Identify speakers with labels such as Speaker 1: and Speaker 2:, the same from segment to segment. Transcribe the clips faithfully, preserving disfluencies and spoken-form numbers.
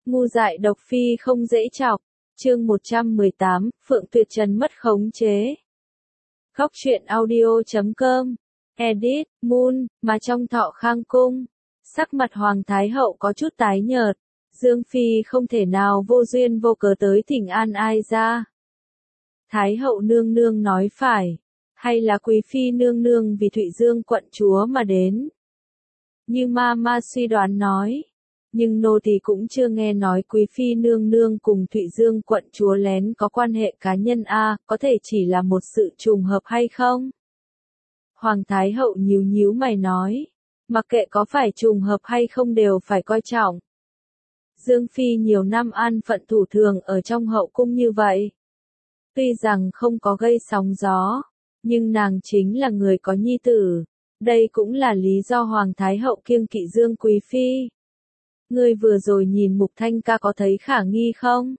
Speaker 1: Ngu dại độc phi không dễ chọc. Chương một trăm mười tám, Phượng Tuyệt Trần mất khống chế. Góc truyện audio chấm com. Edit, Moon, mà trong Thọ Khang cung. Sắc mặt Hoàng Thái Hậu có chút tái nhợt. Dương Phi không thể nào vô duyên vô cớ tới thỉnh an ai ra. Thái Hậu nương nương nói phải. Hay là Quý Phi nương nương vì Thụy Dương quận chúa mà đến. Như ma ma suy đoán nói. Nhưng nô tỳ cũng chưa nghe nói Quý Phi nương nương cùng Thụy Dương quận chúa lén có quan hệ cá nhân a, có thể chỉ là một sự trùng hợp hay không? Hoàng Thái Hậu nhíu nhíu mày nói, mặc kệ có phải trùng hợp hay không đều phải coi trọng. Dương Phi nhiều năm an phận thủ thường ở trong hậu cung như vậy. Tuy rằng không có gây sóng gió, nhưng nàng chính là người có nhi tử. Đây cũng là lý do Hoàng Thái Hậu kiêng kỵ Dương Quý Phi. Ngươi vừa rồi nhìn Mục Thanh ca có thấy khả nghi không?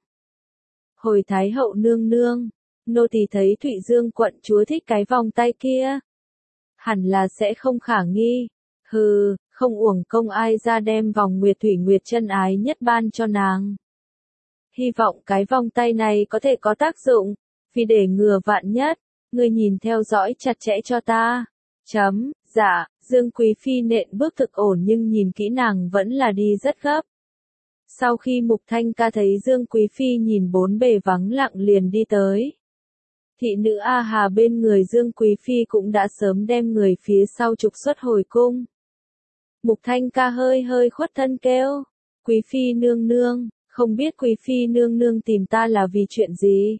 Speaker 1: Hồi Thái Hậu nương nương, nô tỳ thấy Thụy Dương quận chúa thích cái vòng tay kia. Hẳn là sẽ không khả nghi. Hừ, không uổng công ai ra đem vòng Nguyệt Thủy Nguyệt chân ái nhất ban cho nàng. Hy vọng cái vòng tay này có thể có tác dụng, vì để ngừa vạn nhất, ngươi nhìn theo dõi chặt chẽ cho ta. Chấm, dạ, Dương Quý Phi nện bước thực ổn nhưng nhìn kỹ nàng vẫn là đi rất gấp. Sau khi Mục Thanh ca thấy Dương Quý Phi nhìn bốn bề vắng lặng liền đi tới. Thị nữ A Hà bên người Dương Quý Phi cũng đã sớm đem người phía sau trục xuất hồi cung. Mục Thanh ca hơi hơi khuất thân kêu, Quý Phi nương nương, không biết Quý Phi nương nương tìm ta là vì chuyện gì?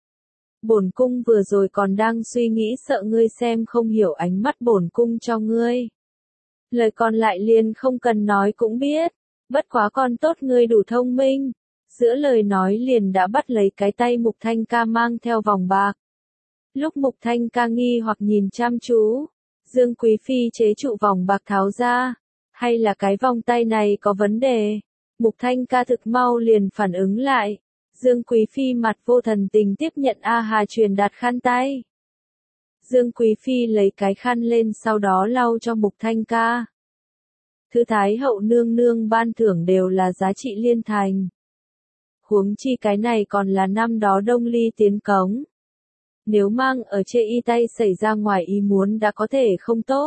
Speaker 1: Bổn cung vừa rồi còn đang suy nghĩ sợ ngươi xem không hiểu ánh mắt bổn cung cho ngươi. Lời còn lại liền không cần nói cũng biết, bất quá con tốt ngươi đủ thông minh. Giữa lời nói liền đã bắt lấy cái tay Mục Thanh ca mang theo vòng bạc. Lúc Mục Thanh ca nghi hoặc nhìn chăm chú, Dương Quý Phi chế trụ vòng bạc tháo ra, hay là cái vòng tay này có vấn đề? Mục Thanh ca thực mau liền phản ứng lại. Dương Quý Phi mặt vô thần tình tiếp nhận A Hà truyền đạt khăn tay. Dương Quý Phi lấy cái khăn lên sau đó lau cho Mục Thanh ca. Thứ Thái Hậu nương nương ban thưởng đều là giá trị liên thành. Huống chi cái này còn là năm đó Đông Ly tiến cống. Nếu mang ở chê y tay xảy ra ngoài ý muốn đã có thể không tốt.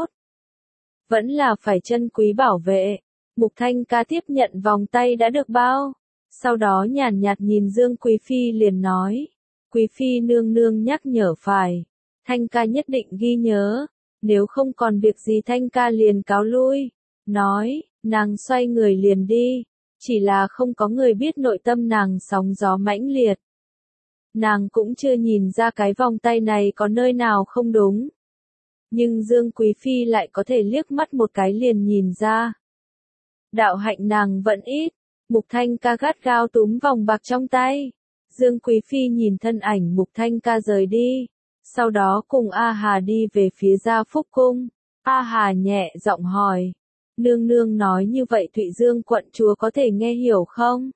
Speaker 1: Vẫn là phải chân quý bảo vệ. Mục Thanh ca tiếp nhận vòng tay đã được bao. Sau đó nhàn nhạt nhìn Dương Quý Phi liền nói. Quý Phi nương nương nhắc nhở phải. Thanh ca nhất định ghi nhớ. Nếu không còn việc gì Thanh ca liền cáo lui. Nói, nàng xoay người liền đi. Chỉ là không có người biết nội tâm nàng sóng gió mãnh liệt. Nàng cũng chưa nhìn ra cái vòng tay này có nơi nào không đúng. Nhưng Dương Quý Phi lại có thể liếc mắt một cái liền nhìn ra. Đạo hạnh nàng vẫn ít. Mục Thanh ca gắt gao túm vòng bạc trong tay. Dương Quý Phi nhìn thân ảnh Mục Thanh ca rời đi. Sau đó cùng A Hà đi về phía Gia Phúc cung. A Hà nhẹ giọng hỏi. Nương nương nói như vậy Thụy Dương quận chúa có thể nghe hiểu không?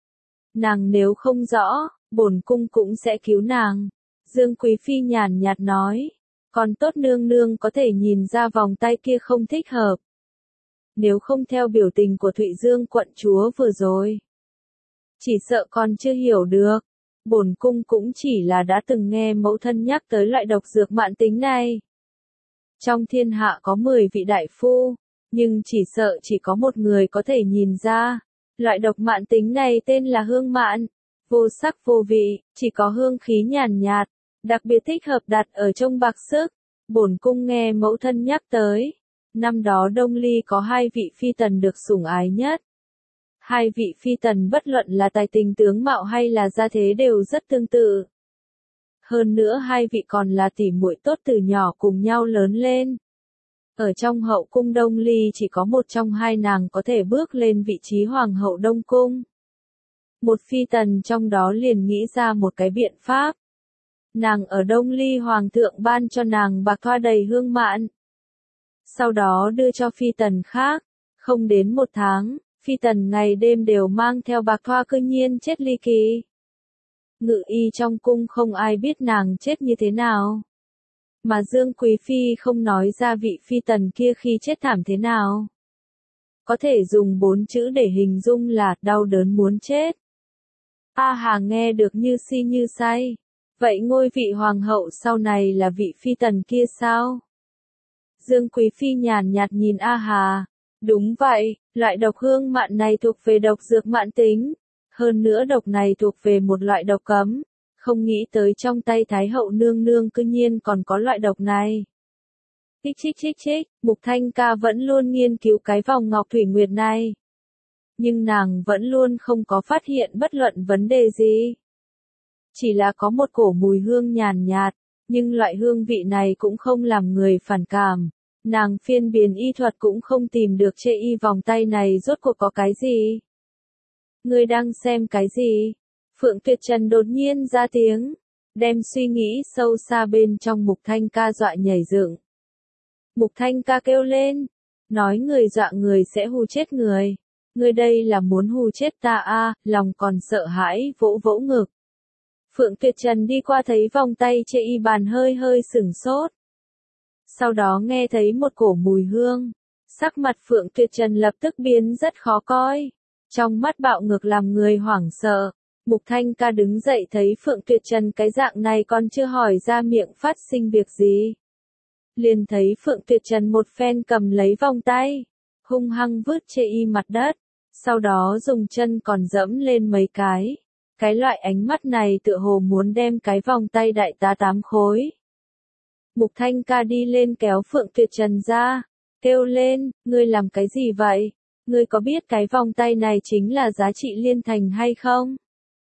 Speaker 1: Nàng nếu không rõ, bổn cung cũng sẽ cứu nàng. Dương Quý Phi nhàn nhạt nói. Còn tốt nương nương có thể nhìn ra vòng tay kia không thích hợp. Nếu không theo biểu tình của Thụy Dương quận chúa vừa rồi, chỉ sợ còn chưa hiểu được. Bổn cung cũng chỉ là đã từng nghe mẫu thân nhắc tới loại độc dược mãn tính này. Trong thiên hạ có mười vị đại phu, nhưng chỉ sợ chỉ có một người có thể nhìn ra. Loại độc mãn tính này tên là hương mãn, vô sắc vô vị, chỉ có hương khí nhàn nhạt, đặc biệt thích hợp đặt ở trong bạc sức. Bổn cung nghe mẫu thân nhắc tới. Năm đó Đông Ly có hai vị phi tần được sủng ái nhất. Hai vị phi tần bất luận là tài tình tướng mạo hay là gia thế đều rất tương tự. Hơn nữa hai vị còn là tỉ muội tốt từ nhỏ cùng nhau lớn lên. Ở trong hậu cung Đông Ly chỉ có một trong hai nàng có thể bước lên vị trí hoàng hậu Đông Cung. Một phi tần trong đó liền nghĩ ra một cái biện pháp. Nàng ở Đông Ly hoàng thượng ban cho nàng bạc thoa đầy hương mãn. Sau đó đưa cho phi tần khác, không đến một tháng, phi tần ngày đêm đều mang theo bạc thoa cư nhiên chết ly kỳ. Ngự y trong cung không ai biết nàng chết như thế nào. Mà Dương Quý Phi không nói ra vị phi tần kia khi chết thảm thế nào. có thể dùng bốn chữ để hình dung là đau đớn muốn chết. A Hà nghe được như si như say. Vậy ngôi vị hoàng hậu sau này là vị phi tần kia sao? Dương Quý Phi nhàn nhạt nhìn A Hà. Đúng vậy, loại độc hương mạn này thuộc về độc dược mạn tính. Hơn nữa độc này thuộc về một loại độc cấm. Không nghĩ tới trong tay Thái hậu nương nương cư nhiên còn có loại độc này. Chích chích chích chích, Mục Thanh Ca vẫn luôn nghiên cứu cái vòng ngọc thủy nguyệt này. Nhưng nàng vẫn luôn không có phát hiện bất luận vấn đề gì. Chỉ là có một cổ mùi hương nhàn nhạt, nhưng loại hương vị này cũng không làm người phản cảm. Nàng phiên biến y thuật cũng không tìm được chê y vòng tay này rốt cuộc có cái gì. Ngươi đang xem cái gì? Phượng Tuyệt Trần đột nhiên ra tiếng, đem suy nghĩ sâu xa bên trong Mục Thanh Ca dọa nhảy dựng. Mục Thanh Ca kêu lên, nói người dọa người sẽ hù chết người. Ngươi đây là muốn hù chết ta a, lòng còn sợ hãi vỗ vỗ ngực. Phượng Tuyệt Trần đi qua thấy vòng tay chê y bàn hơi hơi sửng sốt. Sau đó nghe thấy một cổ mùi hương. Sắc mặt Phượng Tuyệt Trần lập tức biến rất khó coi. Trong mắt bạo ngược làm người hoảng sợ. Mục Thanh Ca đứng dậy thấy Phượng Tuyệt Trần cái dạng này còn chưa hỏi ra miệng phát sinh việc gì. Liền thấy Phượng Tuyệt Trần một phen cầm lấy vòng tay, hung hăng vứt chê y mặt đất, sau đó dùng chân còn dẫm lên mấy cái. Cái loại ánh mắt này tựa hồ muốn đem cái vòng tay đại tá tám khối. Mục Thanh Ca đi lên kéo Phượng Tuyệt Trần ra, kêu lên, ngươi làm cái gì vậy? Ngươi có biết cái vòng tay này chính là giá trị liên thành hay không?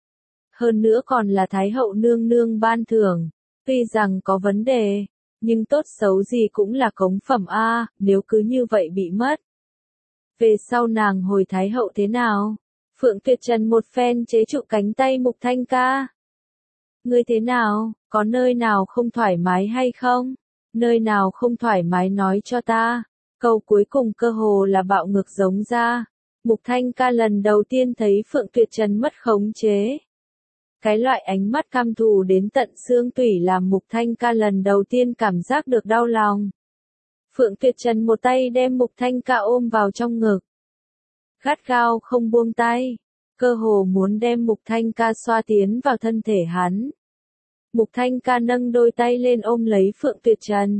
Speaker 1: Hơn nữa còn là Thái hậu nương nương ban thưởng, tuy rằng có vấn đề, nhưng tốt xấu gì cũng là cống phẩm a, nếu cứ như vậy bị mất. Về sau nàng hồi Thái hậu thế nào? Phượng Tuyệt Trần một phen chế trụ cánh tay Mục Thanh Ca. Ngươi thế nào, có nơi nào không thoải mái hay không? Nơi nào không thoải mái nói cho ta. Câu cuối cùng cơ hồ là bạo ngược giống ra. Mục Thanh Ca lần đầu tiên thấy Phượng Tuyệt Trần mất khống chế. Cái loại ánh mắt căm thù đến tận xương tủy làm Mục Thanh Ca lần đầu tiên cảm giác được đau lòng. Phượng Tuyệt Trần một tay đem Mục Thanh Ca ôm vào trong ngực. Gắt gao không buông tay, cơ hồ muốn đem Mục Thanh Ca xoa tiến vào thân thể hắn. Mục Thanh Ca nâng đôi tay lên ôm lấy Phượng Tuyệt Trần.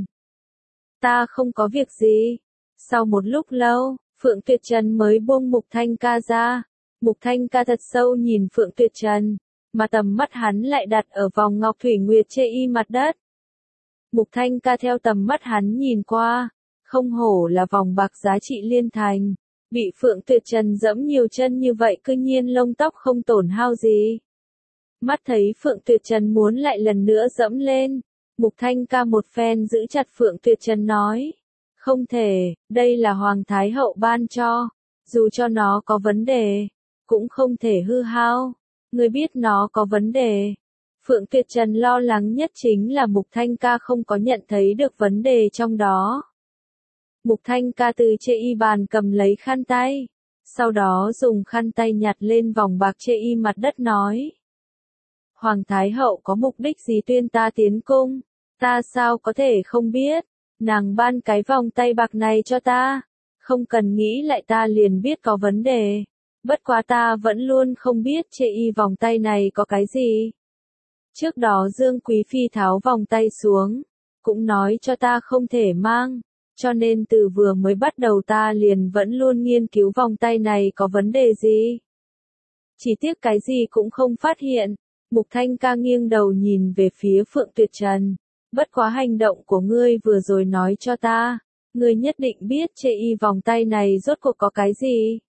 Speaker 1: Ta không có việc gì. Sau một lúc lâu, Phượng Tuyệt Trần mới buông Mục Thanh Ca ra. Mục Thanh Ca thật sâu nhìn Phượng Tuyệt Trần, mà tầm mắt hắn lại đặt ở vòng ngọc thủy nguyệt chê y mặt đất. Mục Thanh Ca theo tầm mắt hắn nhìn qua, không hổ là vòng bạc giá trị liên thành. Bị Phượng Tuyệt Trần dẫm nhiều chân như vậy cư nhiên lông tóc không tổn hao gì. Mắt thấy Phượng Tuyệt Trần muốn lại lần nữa dẫm lên. Mục Thanh Ca một phen giữ chặt Phượng Tuyệt Trần nói. Không thể, đây là Hoàng Thái hậu ban cho. Dù cho nó có vấn đề, cũng không thể hư hao. Ngươi biết nó có vấn đề. Phượng Tuyệt Trần lo lắng nhất chính là Mục Thanh Ca không có nhận thấy được vấn đề trong đó. Mục Thanh Ca từ chê y bàn cầm lấy khăn tay, sau đó dùng khăn tay nhặt lên vòng bạc chê y mặt đất nói. Hoàng Thái hậu có mục đích gì tuyên ta tiến cung, ta sao có thể không biết, nàng ban cái vòng tay bạc này cho ta, không cần nghĩ lại ta liền biết có vấn đề, bất quá ta vẫn luôn không biết chê y vòng tay này có cái gì. Trước đó Dương Quý Phi tháo vòng tay xuống, cũng nói cho ta không thể mang. Cho nên từ vừa mới bắt đầu ta liền vẫn luôn nghiên cứu vòng tay này có vấn đề gì. Chỉ tiếc cái gì cũng không phát hiện. Mục Thanh Ca nghiêng đầu nhìn về phía Phượng Tuyệt Trần. Bất quá hành động của ngươi vừa rồi nói cho ta. Ngươi nhất định biết chê y vòng tay này rốt cuộc có cái gì.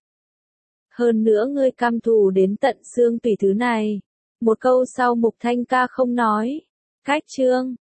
Speaker 1: Hơn nữa ngươi căm thù đến tận xương tủy thứ này. Một câu sau Mục Thanh Ca không nói. Cách chương.